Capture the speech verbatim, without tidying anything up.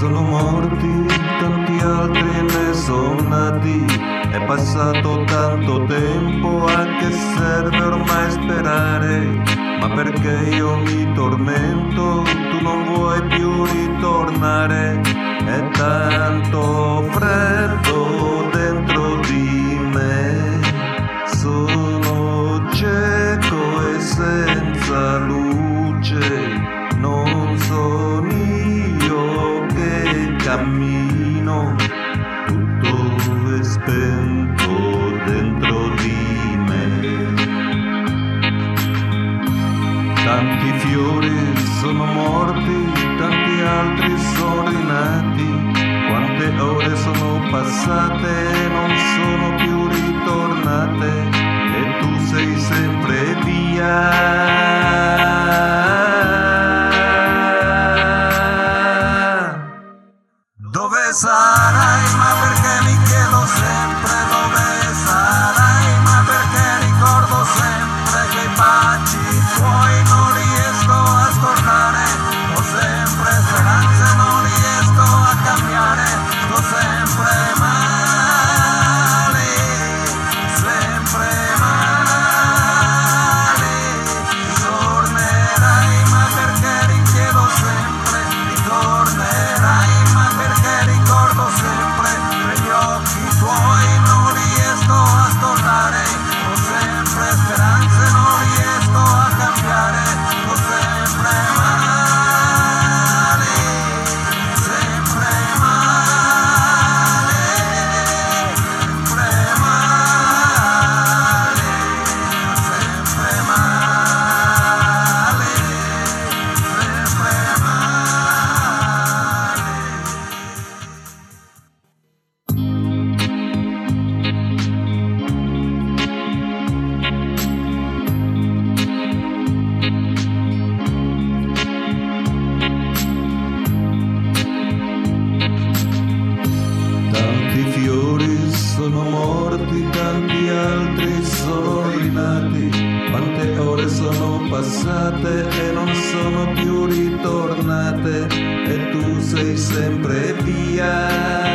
sono morti, tanti altri ne sono nati. È passato tanto tempo, a che serve ormai sperare? Ma perché io mi tormento, tu non vuoi più ritornare? È tanto freddo dentro di me, sono cieco e senza luce, non sono io che cammino, tutto è spento dentro di me. Tanti fiori sono morti, tanti altri sono rinati. Quante ore sono passate e non sono più ritornate, e tu sei sempre via. Dove sarai? Ma perché mi chiedo sempre dove sarai? Ma perché ricordo sempre che i baci tuoi non riesco a scordare. Ho sempre speranze, non riesco a cambiare. Sto sempre male, sempre male. Tornerai, ma perché richiedo sempre. Ritornerai, ma perché ricordo sempre. Negli occhi tuoi non riesco a scordare. Ho sempre speranze, non riesco a cambiare. Sto sempre male, sempre male, sempre male, sempre male, sempre Tanti fiori sono morti, tanti altri sono rinati. Quante ore sono passate e non sono più ritornate, e tu sei sempre via.